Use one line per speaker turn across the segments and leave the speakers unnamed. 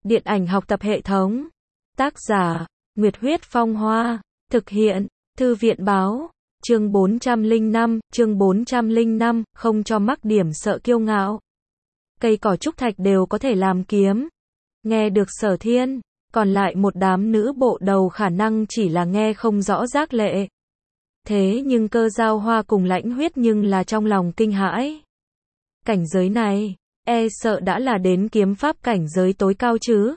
Điện ảnh học tập hệ thống. Tác giả, Nguyệt Huyết Phong Hoa. Thực hiện, Thư viện Báo. Chương 405, không cho mắc điểm sợ kiêu ngạo. Cây cỏ trúc thạch đều có thể làm kiếm. Nghe được Sở Thiên, còn lại một đám nữ bộ đầu khả năng chỉ là nghe không rõ giác lệ. Thế nhưng Cơ Giao Hoa cùng Lãnh Huyết nhưng là trong lòng kinh hãi. Cảnh giới này, sợ đã là đến kiếm pháp cảnh giới tối cao chứ.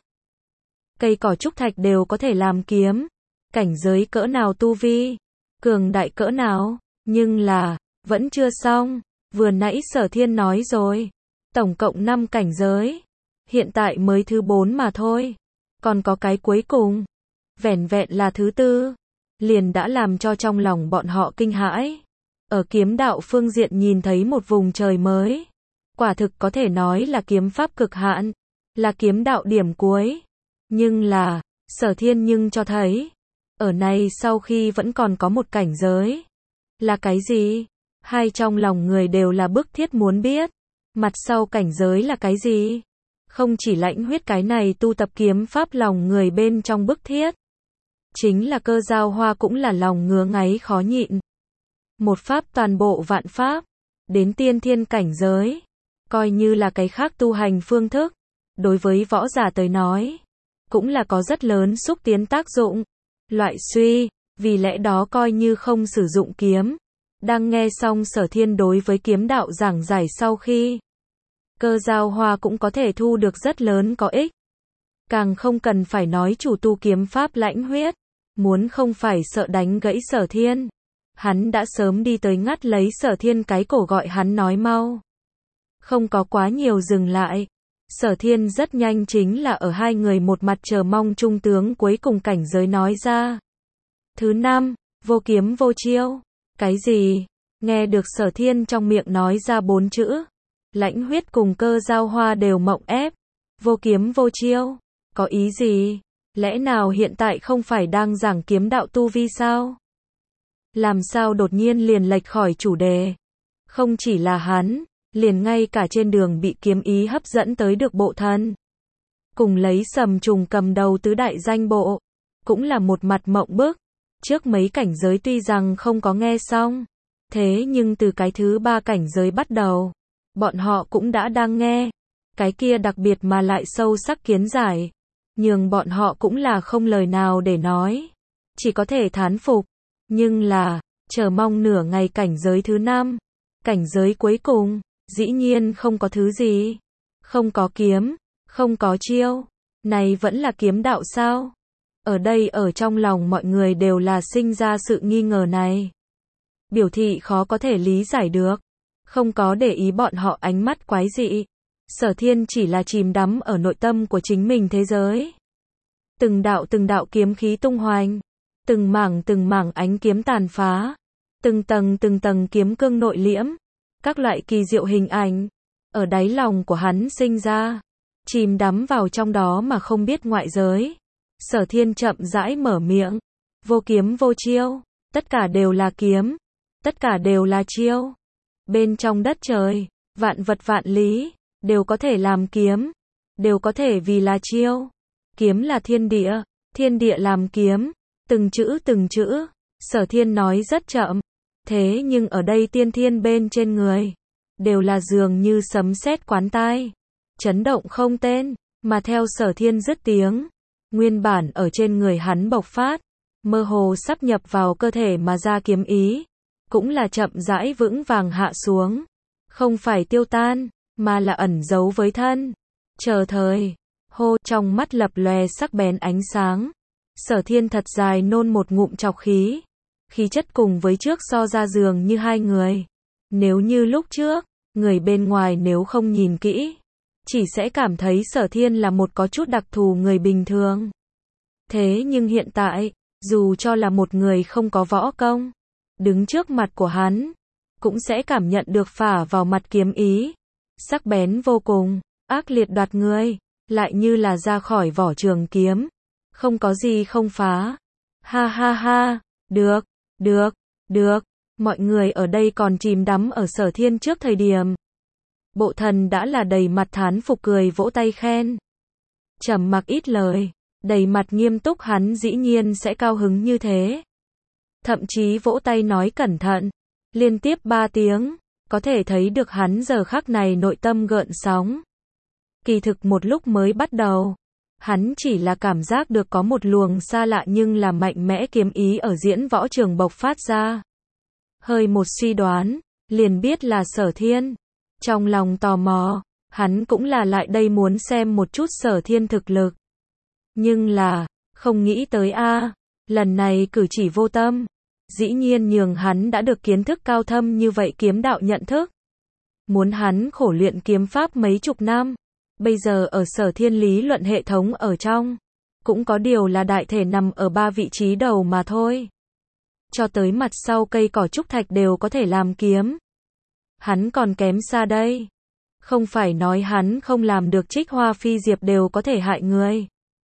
Cây cỏ trúc thạch đều có thể làm kiếm. Cảnh giới cỡ nào tu vi? Cường đại cỡ nào? Nhưng là, vẫn chưa xong. Vừa nãy Sở Thiên nói rồi. Tổng cộng 5 cảnh giới. Hiện tại mới thứ 4 mà thôi. Còn có cái cuối cùng. Vẻn vẹn là thứ 4. Liền đã làm cho trong lòng bọn họ kinh hãi. Ở kiếm đạo phương diện nhìn thấy một vùng trời mới. Quả thực có thể nói là kiếm pháp cực hạn. Là kiếm đạo điểm cuối. Nhưng là, Sở Thiên nhưng cho thấy. Ở này sau khi vẫn còn có một cảnh giới. Là cái gì? Hai trong lòng người đều là bức thiết muốn biết. Mặt sau cảnh giới là cái gì? Không chỉ Lãnh Huyết cái này tu tập kiếm pháp lòng người bên trong bức thiết. Chính là Cơ Giao Hoa cũng là lòng ngứa ngáy khó nhịn. Một pháp toàn bộ vạn pháp. Đến tiên thiên cảnh giới. Coi như là cái khác tu hành phương thức. Đối với võ giả tới nói. Cũng là có rất lớn xúc tiến tác dụng. Loại suy. Vì lẽ đó coi như không sử dụng kiếm. Đang nghe xong Sở Thiên đối với kiếm đạo giảng giải sau khi. Cơ Giao Hoa cũng có thể thu được rất lớn có ích. Càng không cần phải nói chủ tu kiếm pháp Lãnh Huyết. Muốn không phải sợ đánh gãy Sở Thiên. Hắn đã sớm đi tới ngắt lấy Sở Thiên cái cổ gọi hắn nói mau. Không có quá nhiều dừng lại. Sở Thiên rất nhanh chính là ở hai người một mặt chờ mong trung tướng cuối cùng cảnh giới nói ra. Thứ 5, vô kiếm vô chiêu. Cái gì? Nghe được Sở Thiên trong miệng nói ra 4 chữ. Lãnh Huyết cùng Cơ Giao Hoa đều mộng ép. Vô kiếm vô chiêu. Có ý gì? Lẽ nào hiện tại không phải đang giảng kiếm đạo tu vi sao? Làm sao đột nhiên liền lệch khỏi chủ đề? Không chỉ là hắn, liền ngay cả trên đường bị kiếm ý hấp dẫn tới được bộ thân. Cùng lấy Sầm Trùng cầm đầu tứ đại danh bộ. Cũng là một mặt mộng bức. Trước mấy cảnh giới tuy rằng không có nghe xong. Thế nhưng từ cái thứ 3 cảnh giới bắt đầu. Bọn họ cũng đã đang nghe. Cái kia đặc biệt mà lại sâu sắc kiến giải. Nhưng bọn họ cũng là không lời nào để nói. Chỉ có thể thán phục. Nhưng là, chờ mong nửa ngày cảnh giới thứ 5. Cảnh giới cuối cùng, dĩ nhiên không có thứ gì. Không có kiếm, không có chiêu. Này vẫn là kiếm đạo sao? Ở đây ở trong lòng mọi người đều là sinh ra sự nghi ngờ này. Biểu thị khó có thể lý giải được. Không có để ý bọn họ ánh mắt quái dị. Sở Thiên chỉ là chìm đắm ở nội tâm của chính mình thế giới. Từng đạo kiếm khí tung hoành. Từng mảng ánh kiếm tàn phá. Từng tầng kiếm cương nội liễm. Các loại kỳ diệu hình ảnh. Ở đáy lòng của hắn sinh ra. Chìm đắm vào trong đó mà không biết ngoại giới. Sở Thiên chậm rãi mở miệng. Vô kiếm vô chiêu. Tất cả đều là kiếm. Tất cả đều là chiêu. Bên trong đất trời, vạn vật vạn lý, đều có thể làm kiếm. Đều có thể vì là chiêu. Kiếm là thiên địa làm kiếm. Từng chữ, Sở Thiên nói rất chậm. Thế nhưng ở đây tiên thiên bên trên người. Đều là dường như sấm sét quán tai. Chấn động không tên, mà theo Sở Thiên dứt tiếng. Nguyên bản ở trên người hắn bộc phát. Mơ hồ sắp nhập vào cơ thể mà ra kiếm ý. Cũng là chậm rãi vững vàng hạ xuống. Không phải tiêu tan, mà là ẩn giấu với thân. Chờ thời, hô trong mắt lập lòe sắc bén ánh sáng. Sở Thiên thật dài nôn một ngụm trọc khí. Khí chất cùng với trước so ra dường như hai người. Nếu như lúc trước, người bên ngoài nếu không nhìn kỹ, chỉ sẽ cảm thấy Sở Thiên là một có chút đặc thù người bình thường. Thế nhưng hiện tại, dù cho là một người không có võ công, đứng trước mặt của hắn, cũng sẽ cảm nhận được phả vào mặt kiếm ý. Sắc bén vô cùng, ác liệt đoạt người, lại như là ra khỏi vỏ trường kiếm. Không có gì không phá. Ha ha ha, được, mọi người ở đây còn chìm đắm ở Sở Thiên trước thời điểm. Bộ thần đã là đầy mặt thán phục cười vỗ tay khen. trầm mặc ít lời, đầy mặt nghiêm túc hắn dĩ nhiên sẽ cao hứng như thế. Thậm chí vỗ tay nói cẩn thận, liên tiếp 3 tiếng, có thể thấy được hắn giờ khắc này nội tâm gợn sóng. Kỳ thực một lúc mới bắt đầu, hắn chỉ là cảm giác được có một luồng xa lạ nhưng là mạnh mẽ kiếm ý ở diễn võ trường bộc phát ra. Hơi một suy đoán, liền biết là Sở Thiên. Trong lòng tò mò, hắn cũng là lại đây muốn xem một chút Sở Thiên thực lực. Nhưng là, không nghĩ tới lần này cử chỉ vô tâm, dĩ nhiên nhường hắn đã được kiến thức cao thâm như vậy kiếm đạo nhận thức. Muốn hắn khổ luyện kiếm pháp mấy chục năm, bây giờ ở Sở Thiên lý luận hệ thống ở trong, cũng có điều là đại thể nằm ở 3 vị trí đầu mà thôi. Cho tới mặt sau cây cỏ trúc thạch đều có thể làm kiếm. Hắn còn kém xa đây. Không phải nói hắn không làm được Trích Hoa Phi Diệp đều có thể hại người,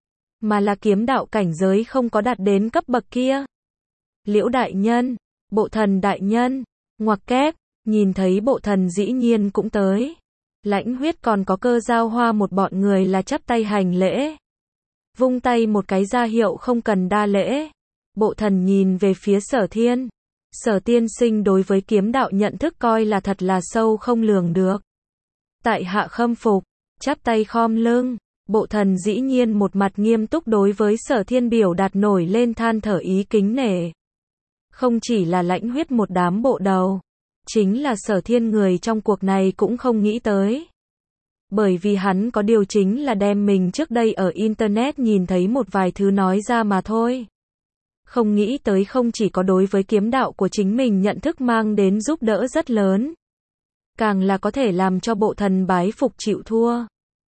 mà là kiếm đạo cảnh giới không có đạt đến cấp bậc kia. Liễu đại nhân, Bộ Thần đại nhân, ngoặc kép, nhìn thấy Bộ Thần dĩ nhiên cũng tới. Lãnh Huyết còn có Cơ Giao Hoa một bọn người là chắp tay hành lễ. Vung tay một cái ra hiệu không cần đa lễ. Bộ Thần nhìn về phía Sở Thiên. Sở tiên sinh đối với kiếm đạo nhận thức coi là thật là sâu không lường được. Tại hạ khâm phục, chắp tay khom lưng. Bộ Thần dĩ nhiên một mặt nghiêm túc đối với Sở Thiên biểu đạt nổi lên than thở ý kính nể. Không chỉ là Lãnh Huyết một đám bộ đầu, chính là Sở Thiên người trong cuộc này cũng không nghĩ tới. Bởi vì hắn có điều chính là đem mình trước đây ở Internet nhìn thấy một vài thứ nói ra mà thôi. Không nghĩ tới không chỉ có đối với kiếm đạo của chính mình nhận thức mang đến giúp đỡ rất lớn, càng là có thể làm cho Bộ Thần bái phục chịu thua.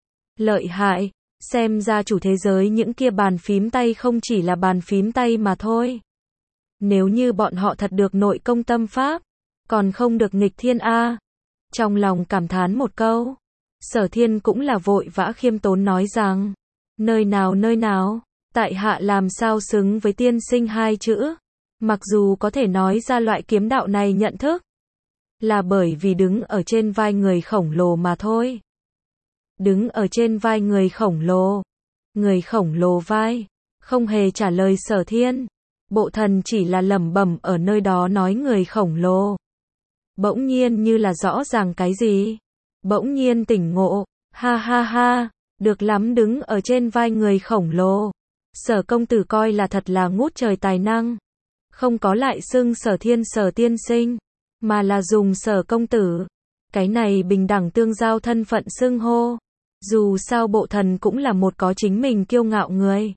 Lợi hại, xem ra chủ thế giới những kia bàn phím tay không chỉ là bàn phím tay mà thôi. Nếu như bọn họ thật được nội công tâm pháp, còn không được nghịch thiên Trong lòng cảm thán một câu, Sở Thiên cũng là vội vã khiêm tốn nói rằng, nơi nào, tại hạ làm sao xứng với tiên sinh 2 chữ. Mặc dù có thể nói ra loại kiếm đạo này nhận thức, là bởi vì đứng ở trên vai người khổng lồ mà thôi. Đứng ở trên vai người khổng lồ vai, không hề trả lời Sở Thiên. Bộ Thần chỉ là lẩm bẩm ở nơi đó nói người khổng lồ. Bỗng nhiên như là rõ ràng cái gì. Bỗng nhiên tỉnh ngộ, ha ha ha, được lắm đứng ở trên vai người khổng lồ. Sở công tử coi là thật là ngút trời tài năng. Không có lại xưng Sở Thiên Sở tiên sinh, mà là dùng Sở công tử. Cái này bình đẳng tương giao thân phận xưng hô. Dù sao Bộ Thần cũng là một có chính mình kiêu ngạo người.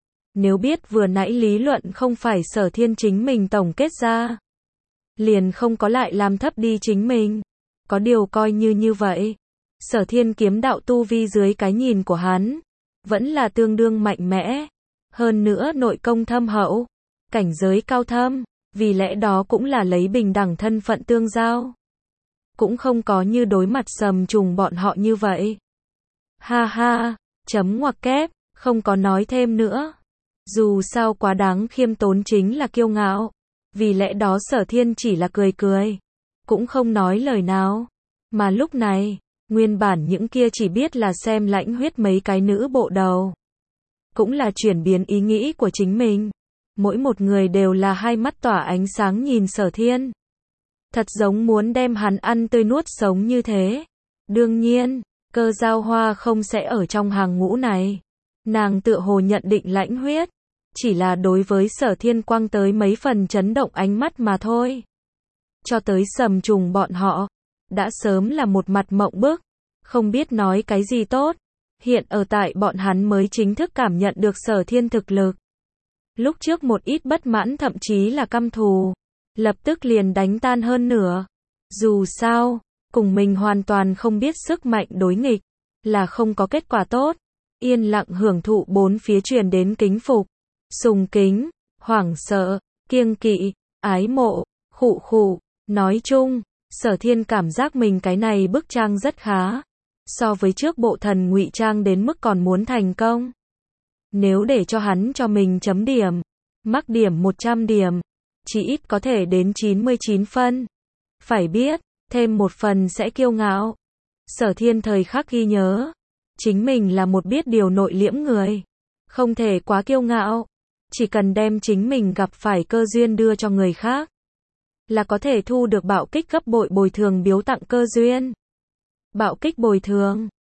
Nếu biết vừa nãy lý luận không phải Sở Thiên chính mình tổng kết ra, liền không có lại làm thấp đi chính mình. Có điều coi như vậy, Sở Thiên kiếm đạo tu vi dưới cái nhìn của hắn, vẫn là tương đương mạnh mẽ. Hơn nữa nội công thâm hậu, cảnh giới cao thâm, vì lẽ đó cũng là lấy bình đẳng thân phận tương giao. Cũng không có như đối mặt Sầm Trùng bọn họ như vậy. Ha ha, chấm ngoặc kép, không có nói thêm nữa. Dù sao quá đáng khiêm tốn chính là kiêu ngạo. Vì lẽ đó Sở Thiên chỉ là cười, cũng không nói lời nào. Mà lúc này, nguyên bản những kia chỉ biết là xem Lãnh Huyết mấy cái nữ bộ đầu, cũng là chuyển biến ý nghĩ của chính mình. Mỗi một người đều là hai mắt tỏa ánh sáng nhìn Sở Thiên. Thật giống muốn đem hắn ăn tươi nuốt sống như thế. Đương nhiên, Cơ Giao Hoa không sẽ ở trong hàng ngũ này. Nàng tựa hồ nhận định Lãnh Huyết chỉ là đối với Sở Thiên quang tới mấy phần chấn động ánh mắt mà thôi. Cho tới Sầm Trùng bọn họ, đã sớm là một mặt mộng bức, không biết nói cái gì tốt. Hiện ở tại bọn hắn mới chính thức cảm nhận được Sở Thiên thực lực. Lúc trước một ít bất mãn thậm chí là căm thù, lập tức liền đánh tan hơn nửa. Dù sao, cùng mình hoàn toàn không biết sức mạnh đối nghịch, là không có kết quả tốt. Yên lặng hưởng thụ bốn phía truyền đến kính phục, sùng kính, hoảng sợ, kiêng kỵ, ái mộ, khụ. Nói chung, Sở Thiên cảm giác mình cái này bức trang rất khá. So với trước Bộ Thần ngụy trang đến mức còn muốn thành công. Nếu để cho hắn cho mình chấm điểm, mắc điểm 100 điểm, chỉ ít có thể đến 99 phân. Phải biết, thêm một phần sẽ kiêu ngạo. Sở Thiên thời khắc ghi nhớ. chính mình là một biết điều nội liễm người. Không thể quá kiêu ngạo. Chỉ cần đem chính mình gặp phải cơ duyên đưa cho người khác, là có thể thu được bạo kích gấp bội bồi thường biếu tặng cơ duyên. Bạo kích bồi thường.